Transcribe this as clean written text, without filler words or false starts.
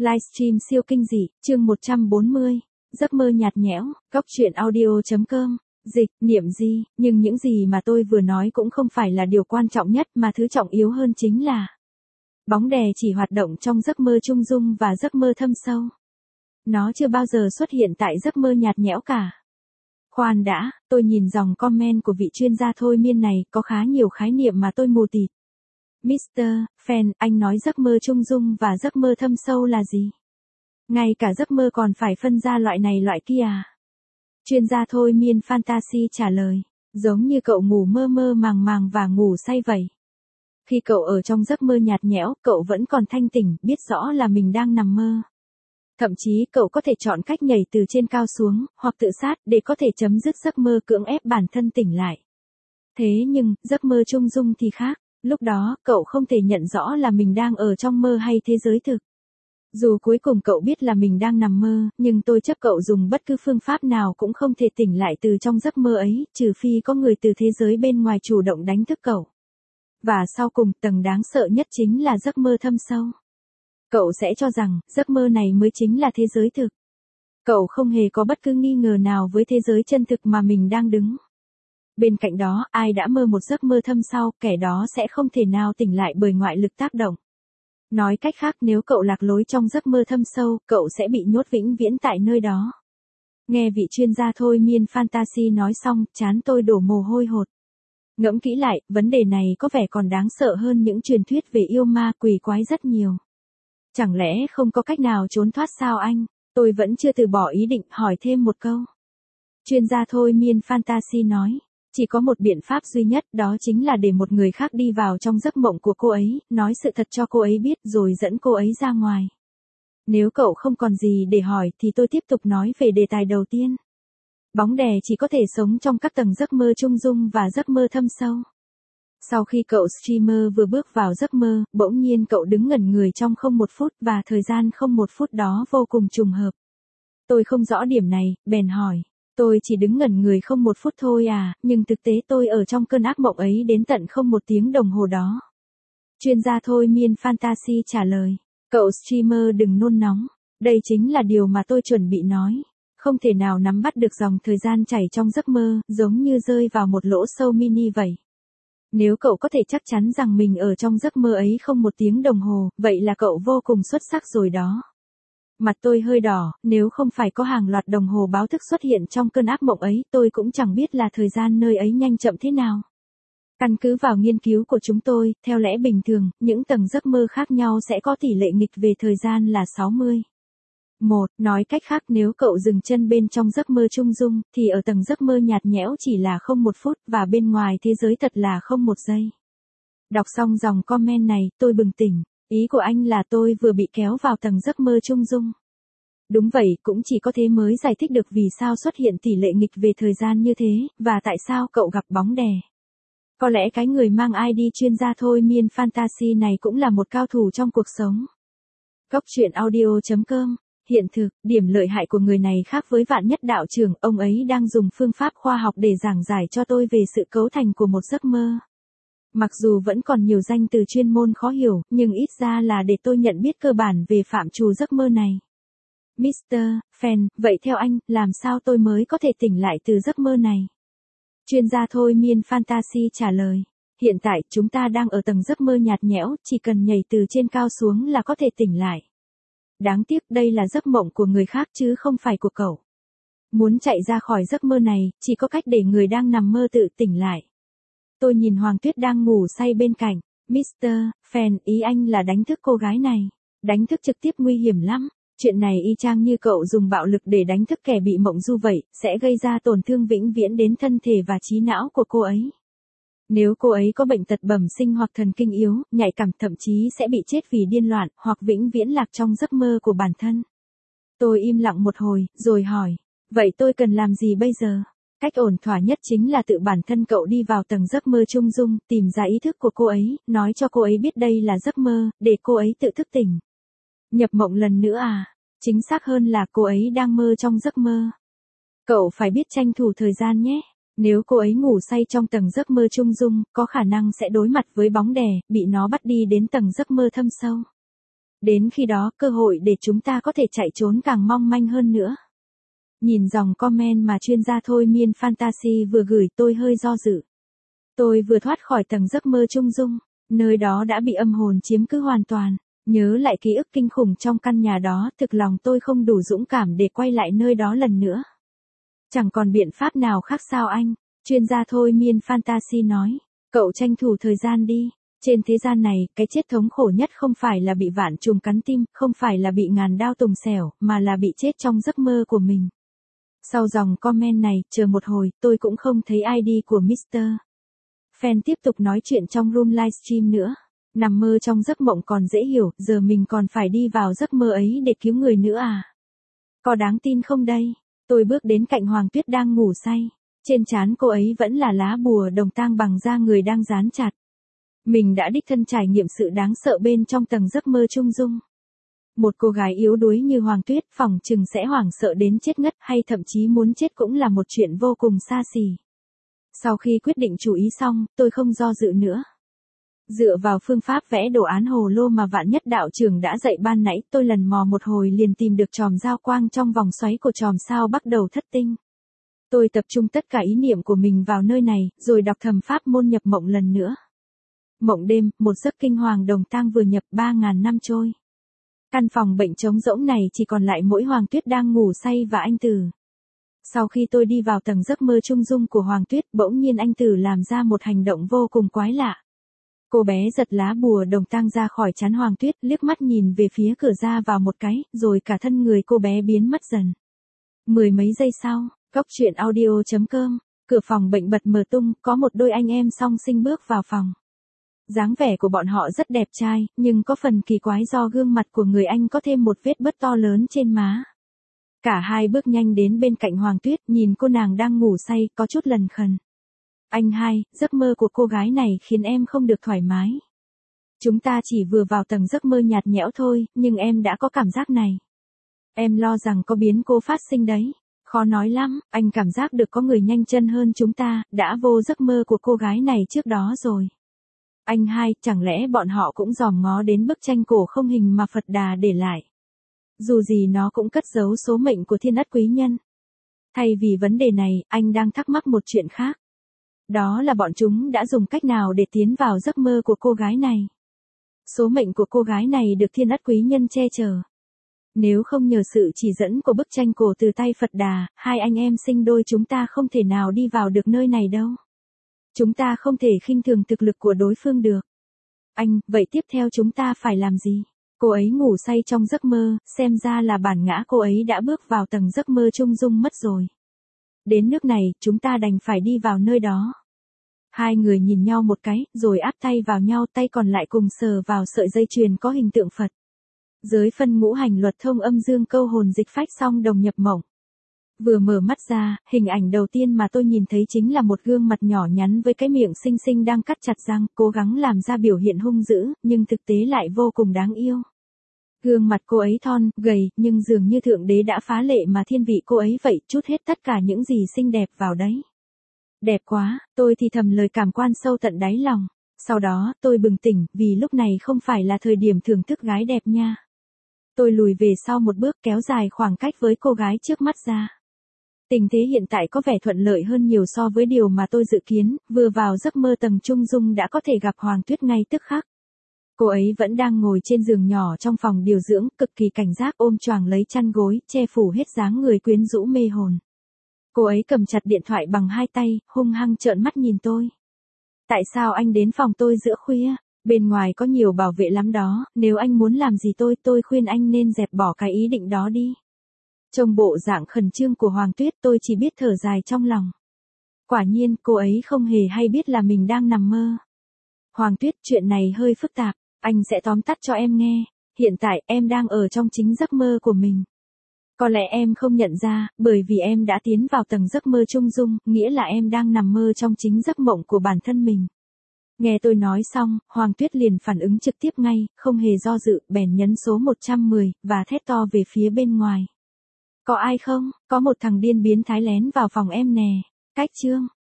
Livestream siêu kinh dị, chương 140, giấc mơ nhạt nhẽo, góc truyện audio.com, dịch, niệm gì, nhưng những gì mà tôi vừa nói cũng không phải là điều quan trọng nhất mà thứ trọng yếu hơn chính là bóng đè chỉ hoạt động trong giấc mơ trung dung và giấc mơ thâm sâu. Nó chưa bao giờ xuất hiện tại giấc mơ nhạt nhẽo cả. Khoan đã, tôi nhìn dòng comment của vị chuyên gia thôi miên này, có khá nhiều khái niệm mà tôi mù tịt. Mr. Fan, anh nói giấc mơ trung dung và giấc mơ thâm sâu là gì? Ngay cả giấc mơ còn phải phân ra loại này loại kia à? Chuyên gia thôi miên fantasy trả lời, giống như cậu ngủ mơ mơ màng màng và ngủ say vậy. Khi cậu ở trong giấc mơ nhạt nhẽo, cậu vẫn còn thanh tỉnh, biết rõ là mình đang nằm mơ. Thậm chí cậu có thể chọn cách nhảy từ trên cao xuống, hoặc tự sát để có thể chấm dứt giấc mơ cưỡng ép bản thân tỉnh lại. Thế nhưng, giấc mơ trung dung thì khác. Lúc đó, cậu không thể nhận rõ là mình đang ở trong mơ hay thế giới thực. Dù cuối cùng cậu biết là mình đang nằm mơ, nhưng tôi chấp cậu dùng bất cứ phương pháp nào cũng không thể tỉnh lại từ trong giấc mơ ấy, trừ phi có người từ thế giới bên ngoài chủ động đánh thức cậu. Và sau cùng, tầng đáng sợ nhất chính là giấc mơ thâm sâu. Cậu sẽ cho rằng, giấc mơ này mới chính là thế giới thực. Cậu không hề có bất cứ nghi ngờ nào với thế giới chân thực mà mình đang đứng. Bên cạnh đó, ai đã mơ một giấc mơ thâm sâu, kẻ đó sẽ không thể nào tỉnh lại bởi ngoại lực tác động. Nói cách khác, nếu cậu lạc lối trong giấc mơ thâm sâu, cậu sẽ bị nhốt vĩnh viễn tại nơi đó. Nghe vị chuyên gia thôi miên fantasy nói xong, trán tôi đổ mồ hôi hột. Ngẫm kỹ lại, vấn đề này có vẻ còn đáng sợ hơn những truyền thuyết về yêu ma quỷ quái rất nhiều. Chẳng lẽ không có cách nào trốn thoát sao anh? Tôi vẫn chưa từ bỏ ý định hỏi thêm một câu. Chuyên gia thôi miên fantasy nói. Chỉ có một biện pháp duy nhất, đó chính là để một người khác đi vào trong giấc mộng của cô ấy, nói sự thật cho cô ấy biết rồi dẫn cô ấy ra ngoài. Nếu cậu không còn gì để hỏi thì tôi tiếp tục nói về đề tài đầu tiên. Bóng đè chỉ có thể sống trong các tầng giấc mơ trung dung và giấc mơ thâm sâu. Sau khi cậu streamer vừa bước vào giấc mơ, bỗng nhiên cậu đứng ngẩn người trong không một phút và thời gian không một phút đó vô cùng trùng hợp. Tôi không rõ điểm này, bèn hỏi. Tôi chỉ đứng ngẩn người không một phút thôi à, nhưng thực tế tôi ở trong cơn ác mộng ấy đến tận không một tiếng đồng hồ đó. Chuyên gia thôi miên fantasy trả lời. Cậu streamer đừng nôn nóng. Đây chính là điều mà tôi chuẩn bị nói. Không thể nào nắm bắt được dòng thời gian chảy trong giấc mơ, giống như rơi vào một lỗ sâu mini vậy. Nếu cậu có thể chắc chắn rằng mình ở trong giấc mơ ấy không một tiếng đồng hồ, vậy là cậu vô cùng xuất sắc rồi đó. Mặt tôi hơi đỏ, nếu không phải có hàng loạt đồng hồ báo thức xuất hiện trong cơn ác mộng ấy, tôi cũng chẳng biết là thời gian nơi ấy nhanh chậm thế nào. Căn cứ vào nghiên cứu của chúng tôi, theo lẽ bình thường, những tầng giấc mơ khác nhau sẽ có tỷ lệ nghịch về thời gian là 60. Nói cách khác, nếu cậu dừng chân bên trong giấc mơ trung dung, thì ở tầng giấc mơ nhạt nhẽo chỉ là không một phút, và bên ngoài thế giới thật là không một giây. Đọc xong dòng comment này, tôi bừng tỉnh. Ý của anh là tôi vừa bị kéo vào tầng giấc mơ trung dung. Đúng vậy, cũng chỉ có thế mới giải thích được vì sao xuất hiện tỷ lệ nghịch về thời gian như thế, và tại sao cậu gặp bóng đè. Có lẽ cái người mang ID chuyên gia thôi miên fantasy này cũng là một cao thủ trong cuộc sống. Góc truyện audio.com. Hiện thực, điểm lợi hại của người này khác với Vạn Nhất đạo trưởng, ông ấy đang dùng phương pháp khoa học để giảng giải cho tôi về sự cấu thành của một giấc mơ. Mặc dù vẫn còn nhiều danh từ chuyên môn khó hiểu, nhưng ít ra là để tôi nhận biết cơ bản về phạm trù giấc mơ này. Mr. Fan, vậy theo anh, làm sao tôi mới có thể tỉnh lại từ giấc mơ này? Chuyên gia thôi miên fantasy trả lời. Hiện tại, chúng ta đang ở tầng giấc mơ nhạt nhẽo, chỉ cần nhảy từ trên cao xuống là có thể tỉnh lại. Đáng tiếc đây là giấc mộng của người khác chứ không phải của cậu. Muốn chạy ra khỏi giấc mơ này, chỉ có cách để người đang nằm mơ tự tỉnh lại. Tôi nhìn Hoàng Tuyết đang ngủ say bên cạnh. Mr. Fan, ý anh là đánh thức cô gái này. Đánh thức trực tiếp nguy hiểm lắm. Chuyện này y chang như cậu dùng bạo lực để đánh thức kẻ bị mộng du vậy, sẽ gây ra tổn thương vĩnh viễn đến thân thể và trí não của cô ấy. Nếu cô ấy có bệnh tật bẩm sinh hoặc thần kinh yếu, nhạy cảm, thậm chí sẽ bị chết vì điên loạn, hoặc vĩnh viễn lạc trong giấc mơ của bản thân. Tôi im lặng một hồi, rồi hỏi, vậy tôi cần làm gì bây giờ? Cách ổn thỏa nhất chính là tự bản thân cậu đi vào tầng giấc mơ trung dung, tìm ra ý thức của cô ấy, nói cho cô ấy biết đây là giấc mơ, để cô ấy tự thức tỉnh. Nhập mộng lần nữa à? Chính xác hơn là cô ấy đang mơ trong giấc mơ. Cậu phải biết tranh thủ thời gian nhé. Nếu cô ấy ngủ say trong tầng giấc mơ trung dung, có khả năng sẽ đối mặt với bóng đè, bị nó bắt đi đến tầng giấc mơ thâm sâu. Đến khi đó, cơ hội để chúng ta có thể chạy trốn càng mong manh hơn nữa. Nhìn dòng comment mà chuyên gia thôi miên fantasy vừa gửi, tôi hơi do dự. Tôi vừa thoát khỏi tầng giấc mơ trung dung, nơi đó đã bị âm hồn chiếm cứ hoàn toàn. Nhớ lại ký ức kinh khủng trong căn nhà đó, thực lòng tôi không đủ dũng cảm để quay lại nơi đó lần nữa. Chẳng còn biện pháp nào khác sao anh? Chuyên gia thôi miên fantasy nói. Cậu tranh thủ thời gian đi. Trên thế gian này, cái chết thống khổ nhất không phải là bị vạn trùng cắn tim, không phải là bị ngàn đao tùng xẻo, mà là bị chết trong giấc mơ của mình. Sau dòng comment này, chờ một hồi, tôi cũng không thấy ID của Mr. Fan tiếp tục nói chuyện trong room livestream nữa. Nằm mơ trong giấc mộng còn dễ hiểu, giờ mình còn phải đi vào giấc mơ ấy để cứu người nữa à? Có đáng tin không đây? Tôi bước đến cạnh Hoàng Tuyết đang ngủ say. Trên trán cô ấy vẫn là lá bùa đồng tang bằng da người đang dán chặt. Mình đã đích thân trải nghiệm sự đáng sợ bên trong tầng giấc mơ trung dung. Một cô gái yếu đuối như Hoàng Tuyết phỏng chừng sẽ hoảng sợ đến chết ngất hay thậm chí muốn chết cũng là một chuyện vô cùng xa xỉ. Sau khi quyết định chú ý xong, tôi không do dự nữa. Dựa vào phương pháp vẽ đồ án hồ lô mà Vạn Nhất đạo trưởng đã dạy ban nãy, tôi lần mò một hồi liền tìm được chòm giao quang trong vòng xoáy của chòm sao bắt đầu thất tinh. Tôi tập trung tất cả ý niệm của mình vào nơi này, rồi đọc thầm pháp môn nhập mộng lần nữa. Mộng đêm, một giấc kinh hoàng đồng tang vừa nhập 3.000 năm trôi. Căn phòng bệnh trống rỗng này chỉ còn lại mỗi Hoàng Tuyết đang ngủ say và anh Tử. Sau khi tôi đi vào tầng giấc mơ trung dung của Hoàng Tuyết, bỗng nhiên anh Tử làm ra một hành động vô cùng quái lạ. Cô bé giật lá bùa đồng tang ra khỏi trán Hoàng Tuyết, liếc mắt nhìn về phía cửa ra vào một cái, rồi cả thân người cô bé biến mất dần. Mười mấy giây sau, Góc truyện audio.com, cửa phòng bệnh bật mở tung, có một đôi anh em song sinh bước vào phòng. Dáng vẻ của bọn họ rất đẹp trai, nhưng có phần kỳ quái do gương mặt của người anh có thêm một vết bớt to lớn trên má. Cả hai bước nhanh đến bên cạnh Hoàng Tuyết, nhìn cô nàng đang ngủ say, có chút lần khần. Anh hai, giấc mơ của cô gái này khiến em không được thoải mái. Chúng ta chỉ vừa vào tầng giấc mơ nhạt nhẽo thôi, nhưng em đã có cảm giác này. Em lo rằng có biến cố phát sinh đấy. Khó nói lắm, anh cảm giác được có người nhanh chân hơn chúng ta, đã vô giấc mơ của cô gái này trước đó rồi. Anh hai, chẳng lẽ bọn họ cũng dòm ngó đến bức tranh cổ không hình mà Phật Đà để lại. Dù gì nó cũng cất giấu số mệnh của thiên ất quý nhân. Thay vì vấn đề này, anh đang thắc mắc một chuyện khác. Đó là bọn chúng đã dùng cách nào để tiến vào giấc mơ của cô gái này. Số mệnh của cô gái này được thiên ất quý nhân che chở. Nếu không nhờ sự chỉ dẫn của bức tranh cổ từ tay Phật Đà, hai anh em sinh đôi chúng ta không thể nào đi vào được nơi này đâu. Chúng ta không thể khinh thường thực lực của đối phương được. Anh, vậy tiếp theo chúng ta phải làm gì? Cô ấy ngủ say trong giấc mơ, xem ra là bản ngã cô ấy đã bước vào tầng giấc mơ trung dung mất rồi. Đến nước này, chúng ta đành phải đi vào nơi đó. Hai người nhìn nhau một cái, rồi áp tay vào nhau, tay còn lại cùng sờ vào sợi dây chuyền có hình tượng Phật. Giới phân ngũ hành luật thông âm dương câu hồn dịch phách song đồng nhập mộng. Vừa mở mắt ra, hình ảnh đầu tiên mà tôi nhìn thấy chính là một gương mặt nhỏ nhắn với cái miệng xinh xinh đang cắt chặt răng, cố gắng làm ra biểu hiện hung dữ, nhưng thực tế lại vô cùng đáng yêu. Gương mặt cô ấy thon, gầy, nhưng dường như thượng đế đã phá lệ mà thiên vị cô ấy vậy, trút hết tất cả những gì xinh đẹp vào đấy. Đẹp quá, tôi thì thầm lời cảm quan sâu tận đáy lòng. Sau đó, tôi bừng tỉnh, vì lúc này không phải là thời điểm thưởng thức gái đẹp nha. Tôi lùi về sau một bước, kéo dài khoảng cách với cô gái trước mắt ra. Tình thế hiện tại có vẻ thuận lợi hơn nhiều so với điều mà tôi dự kiến, vừa vào giấc mơ tầng trung dung đã có thể gặp Hoàng Tuyết ngay tức khắc. Cô ấy vẫn đang ngồi trên giường nhỏ trong phòng điều dưỡng, cực kỳ cảnh giác ôm choàng lấy chăn gối, che phủ hết dáng người quyến rũ mê hồn. Cô ấy cầm chặt điện thoại bằng hai tay, hung hăng trợn mắt nhìn tôi. Tại sao anh đến phòng tôi giữa khuya? Bên ngoài có nhiều bảo vệ lắm đó, nếu anh muốn làm gì tôi khuyên anh nên dẹp bỏ cái ý định đó đi. Trong bộ dạng khẩn trương của Hoàng Tuyết tôi chỉ biết thở dài trong lòng. Quả nhiên cô ấy không hề hay biết là mình đang nằm mơ. Hoàng Tuyết, chuyện này hơi phức tạp, anh sẽ tóm tắt cho em nghe. Hiện tại em đang ở trong chính giấc mơ của mình. Có lẽ em không nhận ra, bởi vì em đã tiến vào tầng giấc mơ trung dung, nghĩa là em đang nằm mơ trong chính giấc mộng của bản thân mình. Nghe tôi nói xong, Hoàng Tuyết liền phản ứng trực tiếp ngay, không hề do dự, bèn nhấn số 110, và thét to về phía bên ngoài. Có ai không? Có một thằng điên biến thái lén vào phòng em nè. Cách chương.